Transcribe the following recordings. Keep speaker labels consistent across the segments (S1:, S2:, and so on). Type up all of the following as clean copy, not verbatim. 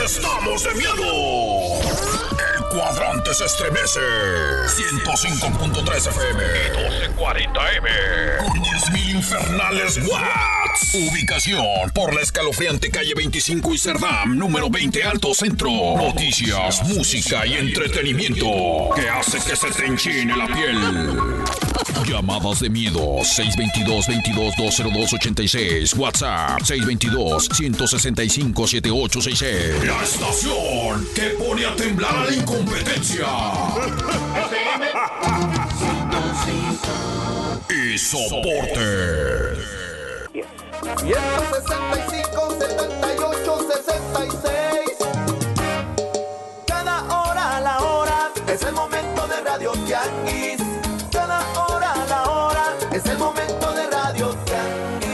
S1: estamos de miedo. El cuadrante se estremece. 105.3 FM y 1240M. Con 10.000 infernales watts. Ubicación por la escalofriante calle 25 y Cerdam, número 20 Alto Centro. Noticias, música y entretenimiento que hace que se te enchine la piel. Llamadas de miedo 622-22-202-86. WhatsApp 622-165-7866. La estación que pone a temblar a la incompetencia. Y soporte.
S2: 165, 78, 66. Cada hora a la hora es el momento de Radio Tianguis. Cada hora a la hora es el momento de Radio Tianguis.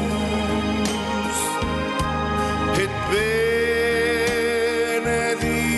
S3: Benedictus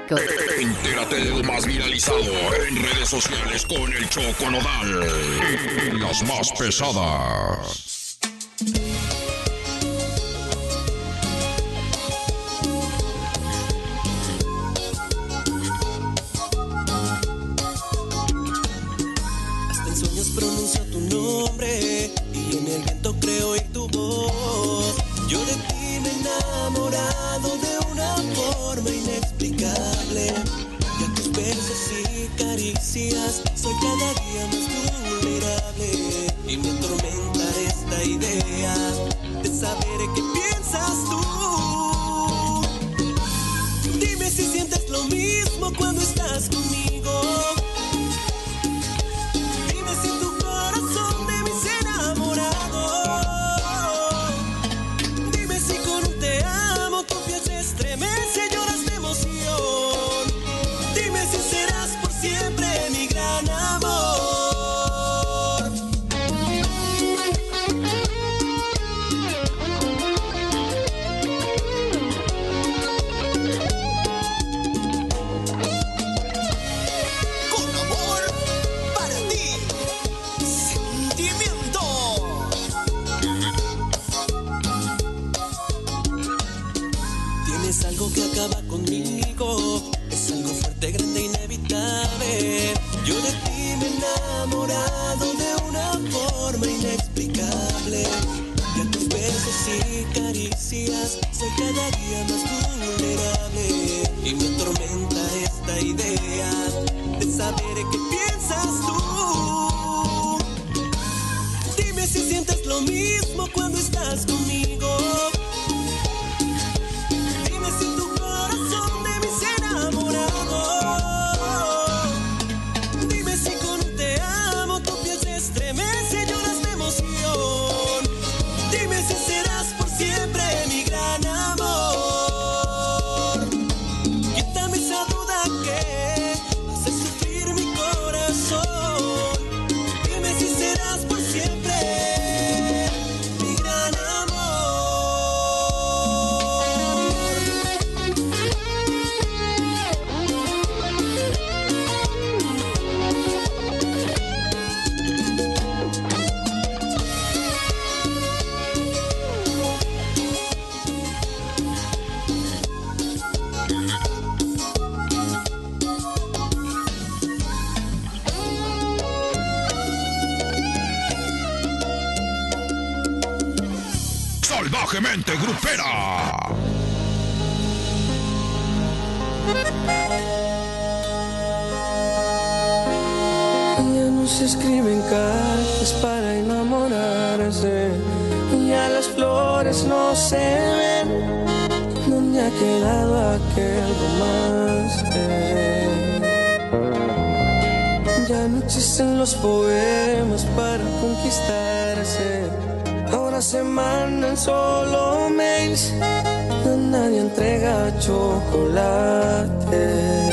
S1: Entérate de lo más viralizado en redes sociales con el Choco Nodal. Y las más pesadas.
S3: Hasta en sueños pronuncio tu nombre y en el viento creo oír tu voz. Yo de ti me he enamorado de una forma inexplicable. Y a tus besos y caricias soy cada día más vulnerable. Y me atormenta esta idea de saber qué piensas tú. Dime si sientes lo mismo cuando estás conmigo. Dime si tu corazón de mí se enamorado. Dime si con un te amo tu piel se estremece, lloras de emoción. Dime si serás por siempre mi gran amor. Con amor para ti, sentimiento. Tienes algo que acaba conmigo. Es algo fuerte, grande, inevitable. Yo de ti me he enamorado de una forma inexplicable. Y a tus besos y caricias soy cada día más vulnerable. Y me atormenta esta idea de saber qué piensas tú. Dime si sientes lo mismo cuando estás conmigo. Dime si tu corazón de mí se ha enamorado. Dime si con un te amo tu piel se estremece, lloras de emoción. Dime si serás por siempre mi gran amor. Quítame esa duda que hace sufrir mi corazón. Dime si serás por siempre mi gran amor.
S1: Salvajemente grupera.
S4: Ya no se escriben cartas para enamorarse, ya las flores no se ven. ¿Dónde ha quedado aquel romance? Ya no existen los poemas para conquistarse. Ahora se mandan solo mails, nadie entrega chocolates.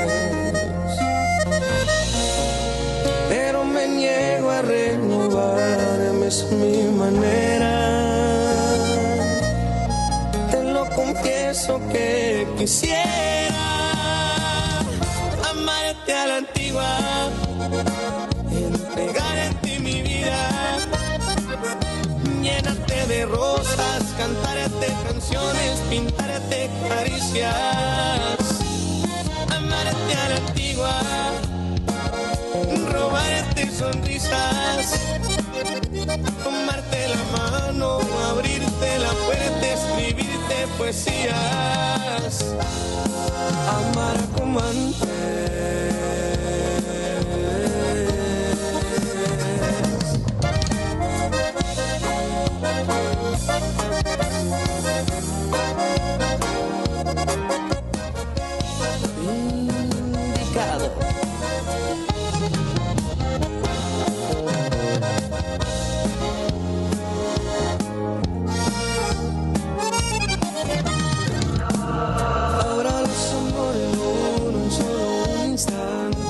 S4: Pero me niego a renovarme, es mi manera. Te lo confieso que quisiera amarte a la antigua, entregar en ti mi vida, llenarte de rosas, cantarte canciones, pintarte caricias, amarte a la antigua, robarte sonrisas, tomarte la mano, abrirte la puerta, escribirte poesías, amar como antes. Indicado. Ahora los amores duran solo un instante.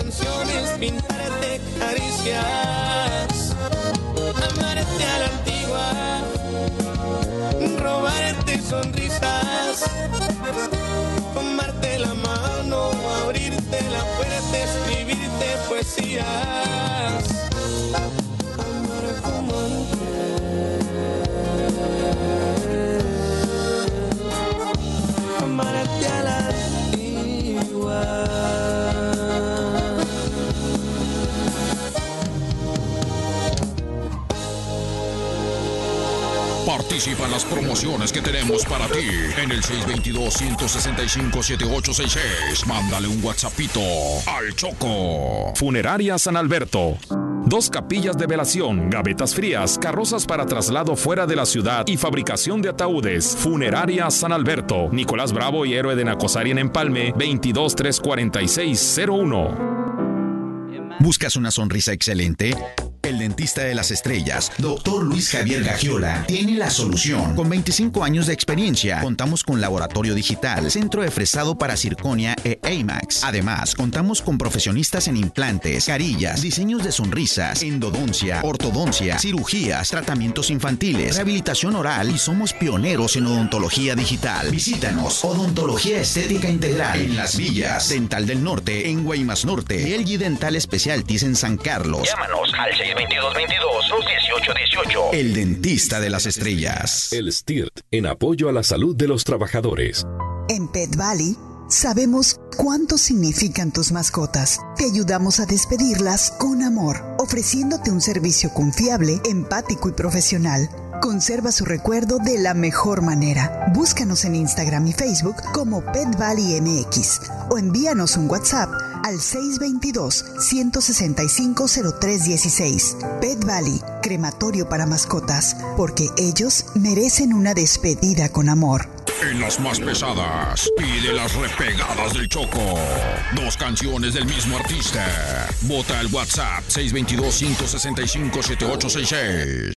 S4: canciones, pintarte caricias, amarte a la antigua, robarte sonrisas, tomarte la mano, abrirte la puerta, escribirte poesías, amar como antes, amarte a la antigua.
S1: Participa en las promociones que tenemos para ti en el 622-165-7866. Mándale un WhatsAppito al Choco.
S5: Funeraria San Alberto. 2 capillas de velación, gavetas frías, carrozas para traslado fuera de la ciudad y fabricación de ataúdes. Funeraria San Alberto. Nicolás Bravo y Héroe de Nacosari en Empalme, 22-346-01.
S6: ¿Buscas una sonrisa excelente? El dentista de las estrellas, Dr. Luis Javier Gagiola, tiene la solución. Con 25 años de experiencia, contamos con laboratorio digital, centro de fresado para circonia e AMAX. Además, contamos con profesionistas en implantes, carillas, diseños de sonrisas, endodoncia, ortodoncia, cirugías, tratamientos infantiles, rehabilitación oral y somos pioneros en odontología digital. Visítanos, Odontología Estética Integral en Las Villas, Dental del Norte en Guaymas Norte y LG Dental Specialties en San Carlos.
S7: Llámanos al 622-22-218-18.
S6: El dentista de las estrellas.
S8: El STIRT, en apoyo a la salud de los trabajadores.
S9: En Pet Valley sabemos cuánto significan tus mascotas. Te ayudamos a despedirlas con amor, ofreciéndote un servicio confiable, empático y profesional. Conserva su recuerdo de la mejor manera. Búscanos en Instagram y Facebook como Pet Valley MX o envíanos un WhatsApp al 622-165-0316. Pet Valley, crematorio para mascotas, porque ellos merecen una despedida con amor.
S1: En las más pesadas y de las repegadas del Choco. 2 canciones del mismo artista. Vota el WhatsApp 622-165-7866.